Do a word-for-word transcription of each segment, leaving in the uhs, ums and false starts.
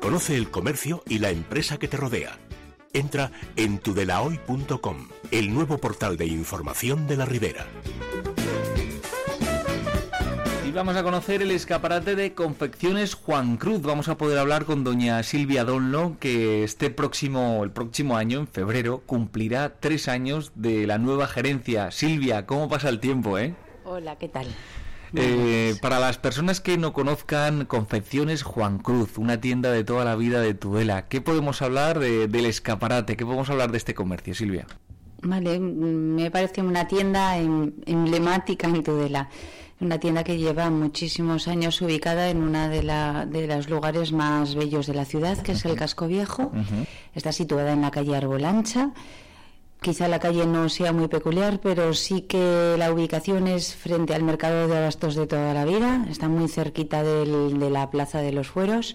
Conoce el comercio y la empresa que te rodea. Entra en tudelahoy punto com, el nuevo portal de información de la Ribera. Y vamos a conocer el escaparate de Confecciones Juan Cruz. Vamos a poder hablar con doña Silvia Donlo, que este próximo, el próximo año, en febrero, cumplirá tres años de la nueva gerencia. Silvia, ¿cómo pasa el tiempo, eh? Hola, ¿qué tal? Eh, para las personas que no conozcan Confecciones Juan Cruz, una tienda de toda la vida de Tudela, ¿qué podemos hablar de, del escaparate? ¿Qué podemos hablar de este comercio, Silvia? Vale, me parece una tienda em, emblemática en Tudela. Una tienda que lleva muchísimos años ubicada en una de, la, de los lugares más bellos de la ciudad, que es el Casco Viejo. Uh-huh. Está situada en la calle Arbolancha. Quizá la calle no sea muy peculiar, pero sí que la ubicación es frente al mercado de abastos de toda la vida. Está muy cerquita del, de la Plaza de los Fueros.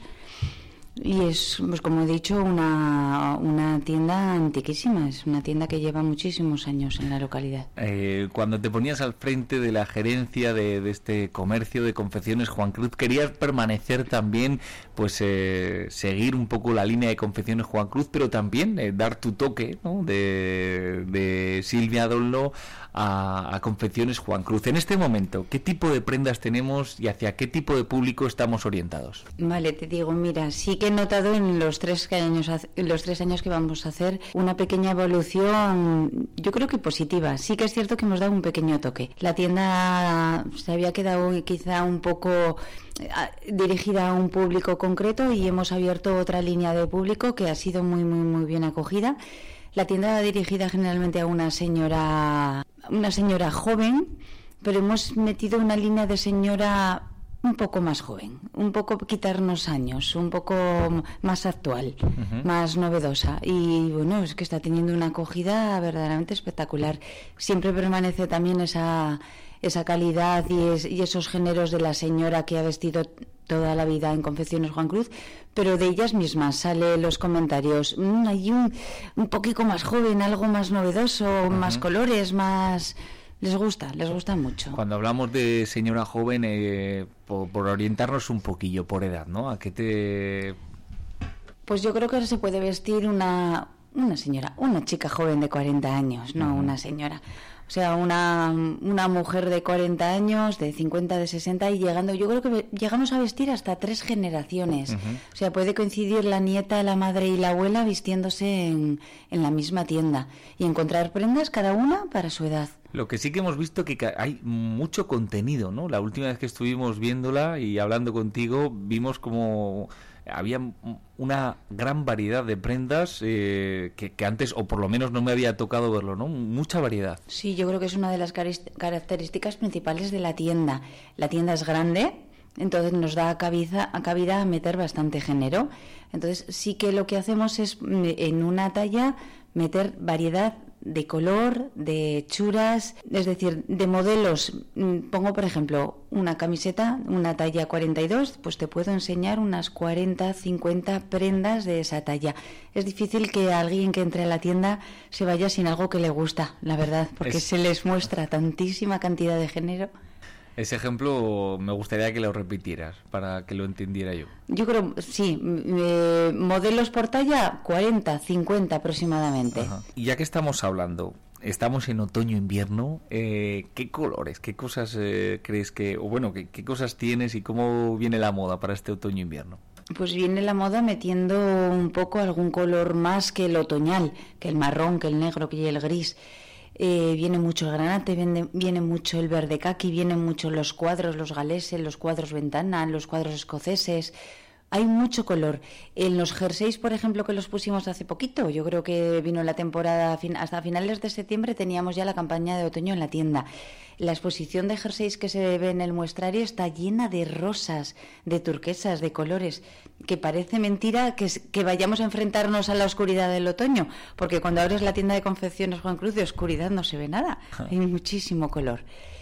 Y es, pues como he dicho, una, una tienda antiquísima. Es una tienda que lleva muchísimos años en la localidad. Eh, cuando te ponías al frente de la gerencia de, de este comercio de Confecciones Juan Cruz, ¿querías permanecer también, pues eh, seguir un poco la línea de Confecciones Juan Cruz, pero también eh, dar tu toque, ¿no?, de, de Silvia Donlo a, a Confecciones Juan Cruz? En este momento, ¿qué tipo de prendas tenemos y hacia qué tipo de público estamos orientados? Vale, te digo, mira, sí que he notado en los tres años, en los tres años que vamos a hacer una pequeña evolución, yo creo que positiva. Sí que es cierto que hemos dado un pequeño toque. La tienda se había quedado quizá un poco dirigida a un público concreto y hemos abierto otra línea de público que ha sido muy, muy, muy bien acogida. La tienda va dirigida generalmente a una señora, una señora joven, pero hemos metido una línea de señora un poco más joven, un poco quitarnos años, un poco más actual, uh-huh. más novedosa. Y bueno, es que está teniendo una acogida verdaderamente espectacular. Siempre permanece también esa, esa calidad y, es, y esos géneros de la señora que ha vestido toda la vida en Confecciones Juan Cruz, pero de ellas mismas sale los comentarios, mmm, hay un, un poquito más joven, algo más novedoso, uh-huh. más colores, más... Les gusta, les gusta mucho. Cuando hablamos de señora joven, eh, por, por orientarnos un poquillo por edad, ¿no? ¿A qué te...? Pues yo creo que se puede vestir una, una señora, una chica joven de cuarenta años, no uh-huh. una señora. O sea, una, una mujer de cuarenta años, de cincuenta, de sesenta y llegando, yo creo que llegamos a vestir hasta tres generaciones. Uh-huh. O sea, puede coincidir la nieta, la madre y la abuela vistiéndose en, en la misma tienda y encontrar prendas cada una para su edad. Lo que sí que hemos visto que hay mucho contenido, ¿no? La última vez que estuvimos viéndola y hablando contigo, vimos como había una gran variedad de prendas eh, que, que antes, o por lo menos no me había tocado verlo, ¿no? Mucha variedad. Sí, yo creo que es una de las características principales de la tienda. La tienda es grande, entonces nos da cabida, cabida a meter bastante género. Entonces sí que lo que hacemos es en una talla meter variedad de color, de hechuras, es decir, de modelos. Pongo, por ejemplo, una camiseta, una talla cuarenta y dos, pues te puedo enseñar unas cuarenta, cincuenta prendas de esa talla. Es difícil que alguien que entre a la tienda se vaya sin algo que le gusta, la verdad, porque es... se les muestra tantísima cantidad de género. Ese ejemplo me gustaría que lo repitieras para que lo entendiera yo. Yo creo, sí, eh, modelos por talla, cuarenta, cincuenta aproximadamente. Ajá. Y ya que estamos hablando, estamos en otoño-invierno, eh, ¿qué colores, qué cosas eh, crees que, o bueno, qué, qué cosas tienes y cómo viene la moda para este otoño-invierno? Pues viene la moda metiendo un poco algún color más que el otoñal, que el marrón, que el negro, que el gris. Eh, viene mucho el granate, viene, viene mucho el verde caqui, vienen mucho los cuadros, los galeses, los cuadros ventana, los cuadros escoceses. Hay mucho color. En los jerseys, por ejemplo, que los pusimos hace poquito, yo creo que vino la temporada, hasta finales de septiembre teníamos ya la campaña de otoño en la tienda. La exposición de jerseys que se ve en el muestrario está llena de rosas, de turquesas, de colores, que parece mentira que, que vayamos a enfrentarnos a la oscuridad del otoño, porque cuando abres la tienda de Confecciones Juan Cruz, de oscuridad no se ve nada, hay muchísimo color.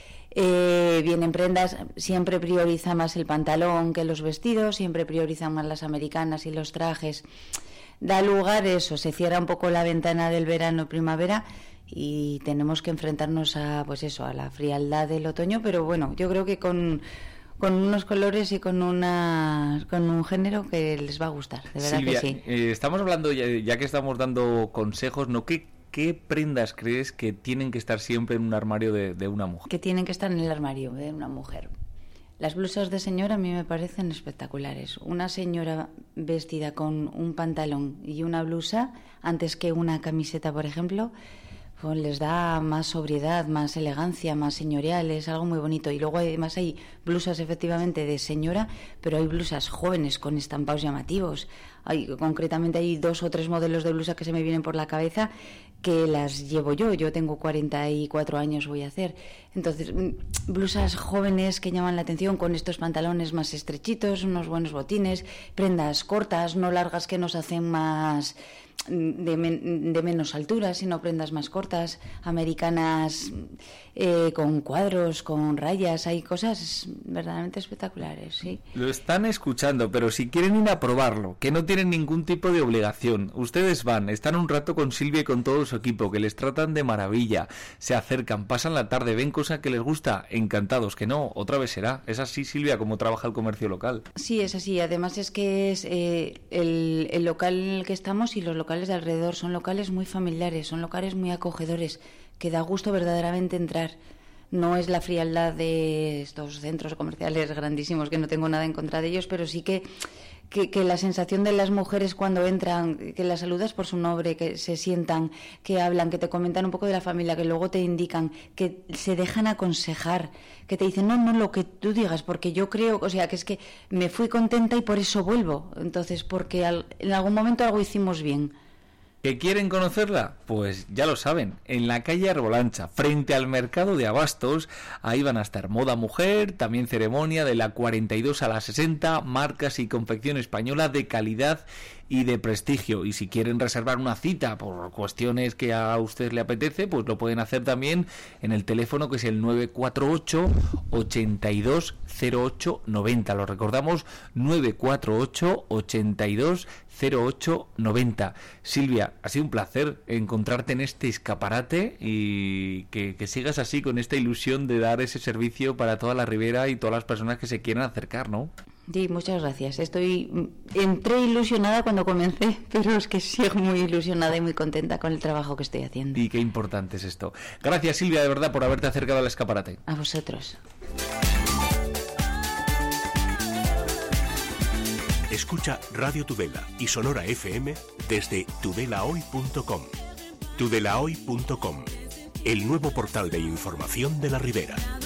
Eh, vienen prendas, siempre prioriza más el pantalón que los vestidos, siempre priorizan más las americanas y los trajes. Da lugar eso, se cierra un poco la ventana del verano-primavera y tenemos que enfrentarnos a, pues eso, a la frialdad del otoño, pero bueno, yo creo que con, con unos colores y con una con un género que les va a gustar, de verdad. Silvia, que sí. Eh, estamos hablando, ya, ya que estamos dando consejos, ¿no? ¿Qué, qué prendas crees que tienen que estar siempre en un armario de, de una mujer? Que tienen que estar en el armario de una mujer. Las blusas de señora a mí me parecen espectaculares. Una señora vestida con un pantalón y una blusa, antes que una camiseta, por ejemplo, pues les da más sobriedad, más elegancia, más señorial, es algo muy bonito. Y luego además hay blusas efectivamente de señora, pero hay blusas jóvenes con estampados llamativos. Hay, concretamente hay dos o tres modelos de blusa que se me vienen por la cabeza que las llevo yo. Yo tengo cuarenta y cuatro años, voy a hacer. Entonces, blusas jóvenes que llaman la atención con estos pantalones más estrechitos, unos buenos botines, prendas cortas, no largas que nos hacen más de, men- de menos altura, sino prendas más cortas, americanas eh, con cuadros, con rayas. Hay cosas verdaderamente espectaculares, sí. Lo están escuchando, pero si quieren ir a probarlo, que no tienen ningún tipo de obligación, ustedes van, están un rato con Silvia y con todo su equipo, que les tratan de maravilla, se acercan, pasan la tarde, ven cosa que les gusta, encantados, que no, otra vez será. Es así, Silvia, como trabaja el comercio local. Sí, es así. Además es que es eh, el, el local en el que estamos y los locales de alrededor son locales muy familiares, son locales muy acogedores, que da gusto verdaderamente entrar. No es la frialdad de estos centros comerciales grandísimos, que no tengo nada en contra de ellos, pero sí que, que, que la sensación de las mujeres cuando entran, que las saludas por su nombre, que se sientan, que hablan, que te comentan un poco de la familia, que luego te indican, que se dejan aconsejar, que te dicen, no, no, lo que tú digas, porque yo creo, o sea, que es que me fui contenta y por eso vuelvo. Entonces, porque al, en algún momento algo hicimos bien. ¿Que quieren conocerla? Pues ya lo saben, en la calle Arbolancha, frente al mercado de abastos, ahí van a estar moda mujer, también ceremonia de la cuarenta y dos a la sesenta, marcas y confección española de calidad y de prestigio. Y si quieren reservar una cita por cuestiones que a usted le apetece, pues lo pueden hacer también en el teléfono que es el nueve cuatro ocho, ochenta y dos, cero ocho, noventa. Lo recordamos, nueve cuatro ocho, ochenta y dos, cero ocho, noventa. Silvia, ha sido un placer encontrarte en este escaparate y que, que sigas así con esta ilusión de dar ese servicio para toda la Ribera y todas las personas que se quieran acercar, ¿no? Sí, muchas gracias. Estoy entré ilusionada cuando comencé, pero es que sigo muy ilusionada y muy contenta con el trabajo que estoy haciendo. Y qué importante es esto. Gracias, Silvia, de verdad, por haberte acercado al escaparate. A vosotros. Escucha Radio Tudela y Sonora F M desde tudela hoy punto com. tudela hoy punto com, el nuevo portal de información de la Ribera.